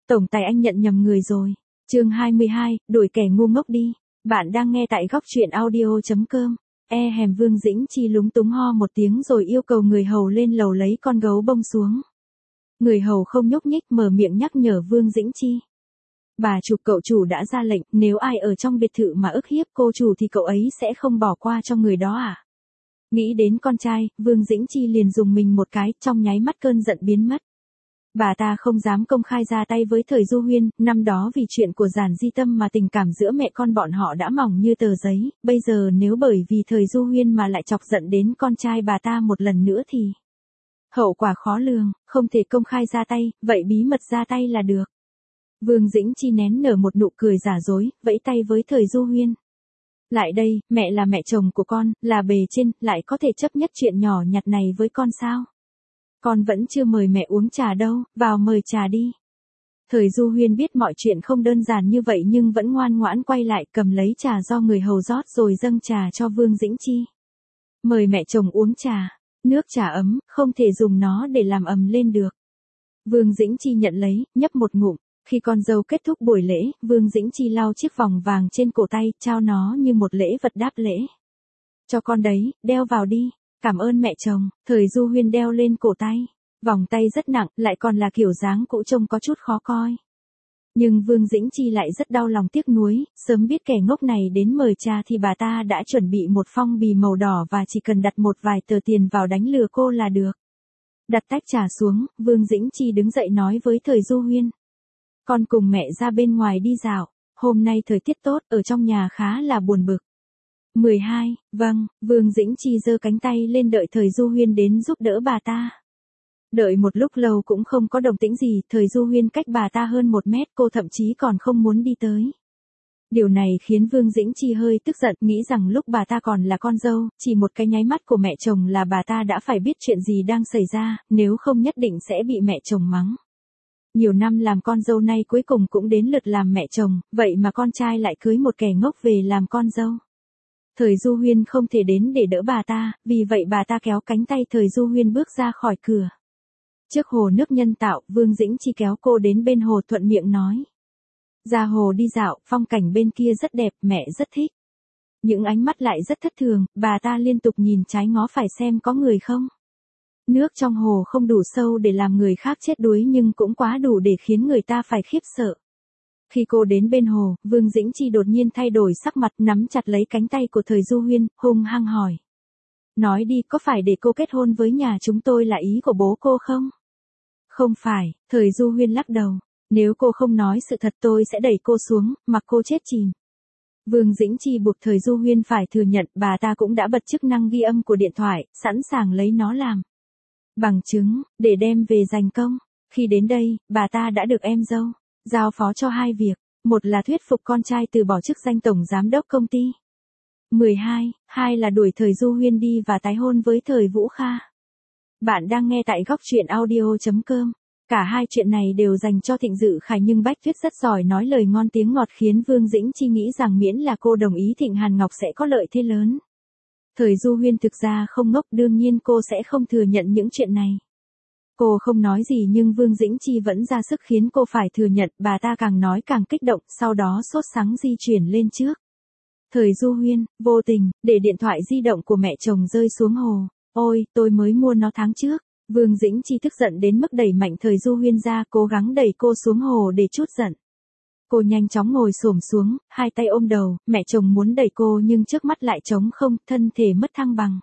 Tổng tài anh nhận nhầm người rồi. Chương 22, đuổi kẻ ngu ngốc đi. Bạn đang nghe tại góc truyện audio.com. Vương Dĩnh Chi lúng túng ho một tiếng rồi yêu cầu người hầu lên lầu lấy con gấu bông xuống. Người hầu không nhúc nhích mở miệng nhắc nhở Vương Dĩnh Chi. Bà chủ, cậu chủ đã ra lệnh, nếu ai ở trong biệt thự mà ức hiếp cô chủ thì cậu ấy sẽ không bỏ qua cho người đó à? Nghĩ đến con trai, Vương Dĩnh Chi liền dùng mình một cái, trong nháy mắt cơn giận biến mất. Bà ta không dám công khai ra tay với Thời Du Huyên, năm đó vì chuyện của Giản Di Tâm mà tình cảm giữa mẹ con bọn họ đã mỏng như tờ giấy, bây giờ nếu bởi vì Thời Du Huyên mà lại chọc giận đến con trai bà ta một lần nữa thì hậu quả khó lường, không thể công khai ra tay, vậy bí mật ra tay là được. Vương Dĩnh Chi nén nở một nụ cười giả dối, vẫy tay với Thời Du Huyên. Lại đây, mẹ là mẹ chồng của con, là bề trên, lại có thể chấp nhất chuyện nhỏ nhặt này với con sao? Con vẫn chưa mời mẹ uống trà đâu, vào mời trà đi. Thời Du Huyên biết mọi chuyện không đơn giản như vậy nhưng vẫn ngoan ngoãn quay lại cầm lấy trà do người hầu rót rồi dâng trà cho Vương Dĩnh Chi. Mời mẹ chồng uống trà. Nước trà ấm, không thể dùng nó để làm ầm lên được. Vương Dĩnh Chi nhận lấy, nhấp một ngụm. Khi con dâu kết thúc buổi lễ, Vương Dĩnh Chi lau chiếc vòng vàng trên cổ tay, trao nó như một lễ vật đáp lễ. Cho con đấy, đeo vào đi. Cảm ơn mẹ chồng. Thời Du Huyên đeo lên cổ tay. Vòng tay rất nặng, lại còn là kiểu dáng cũ trông có chút khó coi. Nhưng Vương Dĩnh Chi lại rất đau lòng tiếc nuối, sớm biết kẻ ngốc này đến mời trà thì bà ta đã chuẩn bị một phong bì màu đỏ và chỉ cần đặt một vài tờ tiền vào đánh lừa cô là được. Đặt tách trà xuống, Vương Dĩnh Chi đứng dậy nói với Thời Du Huyên. Con cùng mẹ ra bên ngoài đi dạo, hôm nay thời tiết tốt, ở trong nhà khá là buồn bực. 12, vâng, Vương Dĩnh Chi giơ cánh tay lên đợi Thời Du Huyên đến giúp đỡ bà ta. Đợi một lúc lâu cũng không có động tĩnh gì, Thời Du Huyên cách bà ta hơn 1 mét, cô thậm chí còn không muốn đi tới. Điều này khiến Vương Dĩnh Chi hơi tức giận, nghĩ rằng lúc bà ta còn là con dâu, chỉ một cái nháy mắt của mẹ chồng là bà ta đã phải biết chuyện gì đang xảy ra, nếu không nhất định sẽ bị mẹ chồng mắng. Nhiều năm làm con dâu nay cuối cùng cũng đến lượt làm mẹ chồng, vậy mà con trai lại cưới một kẻ ngốc về làm con dâu. Thời Du Huyên không thể đến để đỡ bà ta, vì vậy bà ta kéo cánh tay Thời Du Huyên bước ra khỏi cửa. Trước hồ nước nhân tạo, Vương Dĩnh Chi kéo cô đến bên hồ thuận miệng nói. Ra hồ đi dạo, phong cảnh bên kia rất đẹp, mẹ rất thích. Những ánh mắt lại rất thất thường, bà ta liên tục nhìn trái ngó phải xem có người không. Nước trong hồ không đủ sâu để làm người khác chết đuối nhưng cũng quá đủ để khiến người ta phải khiếp sợ. Khi cô đến bên hồ, Vương Dĩnh Chi đột nhiên thay đổi sắc mặt, nắm chặt lấy cánh tay của Thời Du Huyên, hung hăng hỏi. Nói đi, có phải để cô kết hôn với nhà chúng tôi là ý của bố cô không? Không phải, Thời Du Huyên lắc đầu. Nếu cô không nói sự thật tôi sẽ đẩy cô xuống, mặc cô chết chìm. Vương Dĩnh Chi buộc Thời Du Huyên phải thừa nhận bà ta cũng đã bật chức năng ghi âm của điện thoại, sẵn sàng lấy nó làm bằng chứng, để đem về giành công. Khi đến đây, bà ta đã được em dâu giao phó cho 2 việc. Một là thuyết phục con trai từ bỏ chức danh tổng giám đốc công ty. 12, 2 là đuổi Thời Du Huyên đi và tái hôn với Thời Vũ Kha. Bạn đang nghe tại góc truyện audio.com. Cả hai chuyện này đều dành cho Thịnh Dự Khải nhưng Bách Tuyết rất giỏi nói lời ngon tiếng ngọt khiến Vương Dĩnh Chi nghĩ rằng miễn là cô đồng ý Thịnh Hàn Ngọc sẽ có lợi thế lớn. Thời Du Huyên thực ra không ngốc, đương nhiên cô sẽ không thừa nhận những chuyện này. Cô không nói gì nhưng Vương Dĩnh Chi vẫn ra sức khiến cô phải thừa nhận, bà ta càng nói càng kích động, sau đó sốt sắng di chuyển lên trước. Thời Du Huyên, vô tình, để điện thoại di động của mẹ chồng rơi xuống hồ. Ôi, tôi mới mua nó tháng trước. Vương Dĩnh Chi tức giận đến mức đẩy mạnh Thời Du Huyên ra, cố gắng đẩy cô xuống hồ để trút giận. Cô nhanh chóng ngồi xổm xuống, hai tay ôm đầu, mẹ chồng muốn đẩy cô nhưng trước mắt lại trống không, thân thể mất thăng bằng.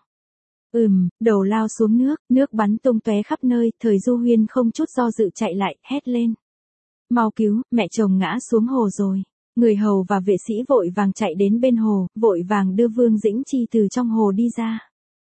Đầu lao xuống nước bắn tung tóe khắp nơi, Thời Du Huyên không chút do dự chạy lại, hét lên. Mau cứu, mẹ chồng ngã xuống hồ rồi. Người hầu và vệ sĩ vội vàng chạy đến bên hồ, vội vàng đưa Vương Dĩnh Chi từ trong hồ đi ra.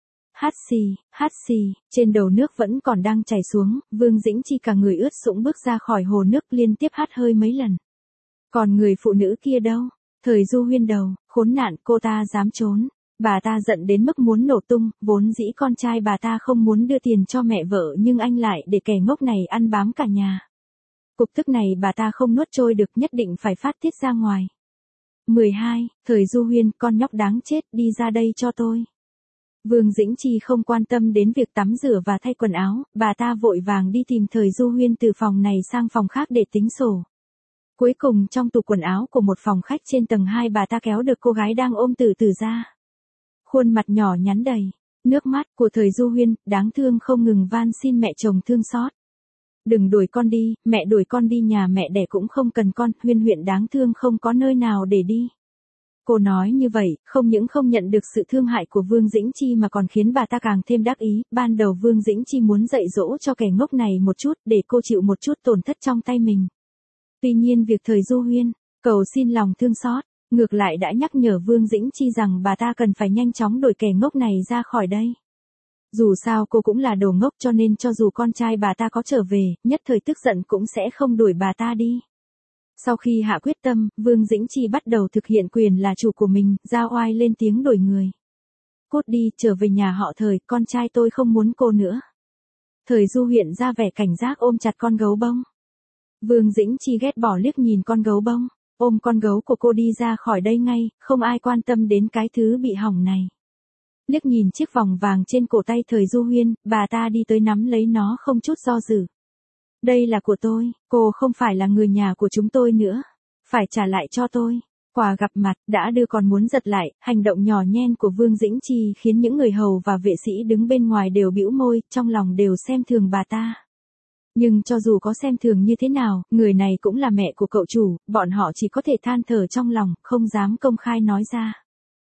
Hát xì, trên đầu nước vẫn còn đang chảy xuống, Vương Dĩnh Chi cả người ướt sũng bước ra khỏi hồ nước liên tiếp hắt hơi mấy lần. Còn người phụ nữ kia đâu? Thời Du Huyên đầu, khốn nạn, cô ta dám trốn. Bà ta giận đến mức muốn nổ tung, vốn dĩ con trai bà ta không muốn đưa tiền cho mẹ vợ nhưng anh lại để kẻ ngốc này ăn bám cả nhà. Cục tức này bà ta không nuốt trôi được, nhất định phải phát tiết ra ngoài. 12, Thời Du Huyên, con nhóc đáng chết, đi ra đây cho tôi. Vương Dĩnh Chi không quan tâm đến việc tắm rửa và thay quần áo, bà ta vội vàng đi tìm Thời Du Huyên từ phòng này sang phòng khác để tính sổ. Cuối cùng trong tủ quần áo của một phòng khách trên tầng 2 bà ta kéo được cô gái đang ôm từ từ ra. Khuôn mặt nhỏ nhắn đầy nước mắt của thời Du Huyên, đáng thương không ngừng van xin mẹ chồng thương xót. Đừng đuổi con đi, mẹ đuổi con đi, nhà mẹ đẻ cũng không cần con, Huyên Huyên đáng thương không có nơi nào để đi. Cô nói như vậy, không những không nhận được sự thương hại của Vương Dĩnh Chi mà còn khiến bà ta càng thêm đắc ý. Ban đầu Vương Dĩnh Chi muốn dạy dỗ cho kẻ ngốc này một chút để cô chịu một chút tổn thất trong tay mình. Tuy nhiên việc thời Du Huyên cầu xin lòng thương xót, ngược lại đã nhắc nhở Vương Dĩnh Chi rằng bà ta cần phải nhanh chóng đuổi kẻ ngốc này ra khỏi đây. Dù sao cô cũng là đồ ngốc cho nên cho dù con trai bà ta có trở về, nhất thời tức giận cũng sẽ không đuổi bà ta đi. Sau khi hạ quyết tâm, Vương Dĩnh Chi bắt đầu thực hiện quyền là chủ của mình, ra oai lên tiếng đuổi người. Cút đi, trở về nhà họ Thời, con trai tôi không muốn cô nữa. Thời Du hiện ra vẻ cảnh giác ôm chặt con gấu bông. Vương Dĩnh Chi ghét bỏ liếc nhìn con gấu bông, ôm con gấu của cô đi ra khỏi đây ngay, không ai quan tâm đến cái thứ bị hỏng này. Liếc nhìn chiếc vòng vàng trên cổ tay Thời Du Huyên, bà ta đi tới nắm lấy nó không chút do dự. Đây là của tôi, cô không phải là người nhà của chúng tôi nữa. Phải trả lại cho tôi. Quà gặp mặt, đã đưa còn muốn giật lại, hành động nhỏ nhen của Vương Dĩnh Chi khiến những người hầu và vệ sĩ đứng bên ngoài đều bĩu môi, trong lòng đều xem thường bà ta. Nhưng cho dù có xem thường như thế nào, người này cũng là mẹ của cậu chủ, bọn họ chỉ có thể than thở trong lòng, không dám công khai nói ra.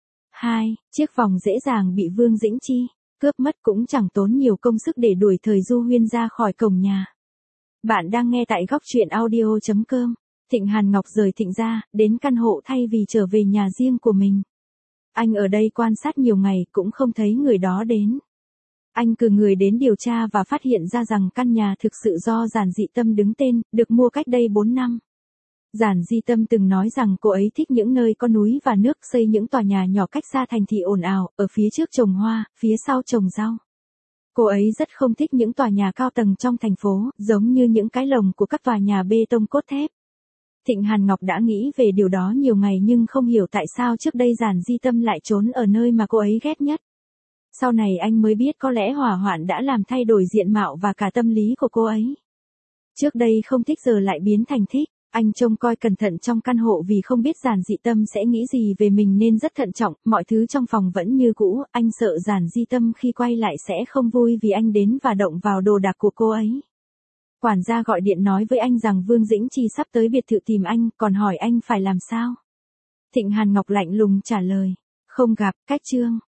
2. Chiếc vòng dễ dàng bị Vương Dĩnh Chi cướp mất, cũng chẳng tốn nhiều công sức để đuổi Thời Du Huyên ra khỏi cổng nhà. Bạn đang nghe tại góc truyện audio.com. Thịnh Hàn Ngọc rời Thịnh gia, đến căn hộ thay vì trở về nhà riêng của mình. Anh ở đây quan sát nhiều ngày cũng không thấy người đó đến. Anh cử người đến điều tra và phát hiện ra rằng căn nhà thực sự do Giản Dị Tâm đứng tên, được mua cách đây 4 năm. Giản Di Tâm từng nói rằng cô ấy thích những nơi có núi và nước, xây những tòa nhà nhỏ cách xa thành thị ồn ào, ở phía trước trồng hoa, phía sau trồng rau. Cô ấy rất không thích những tòa nhà cao tầng trong thành phố, giống như những cái lồng của các tòa nhà bê tông cốt thép. Thịnh Hàn Ngọc đã nghĩ về điều đó nhiều ngày nhưng không hiểu tại sao trước đây Giản Di Tâm lại trốn ở nơi mà cô ấy ghét nhất. Sau này anh mới biết có lẽ hỏa hoạn đã làm thay đổi diện mạo và cả tâm lý của cô ấy. Trước đây không thích giờ lại biến thành thích. Anh trông coi cẩn thận trong căn hộ vì không biết Giản Dị Tâm sẽ nghĩ gì về mình nên rất thận trọng, mọi thứ trong phòng vẫn như cũ, anh sợ Giản Di Tâm khi quay lại sẽ không vui vì anh đến và động vào đồ đạc của cô ấy. Quản gia gọi điện nói với anh rằng Vương Dĩnh Chi sắp tới biệt thự tìm anh, còn hỏi anh phải làm sao. Thịnh Hàn Ngọc lạnh lùng trả lời, không gặp, cách chương.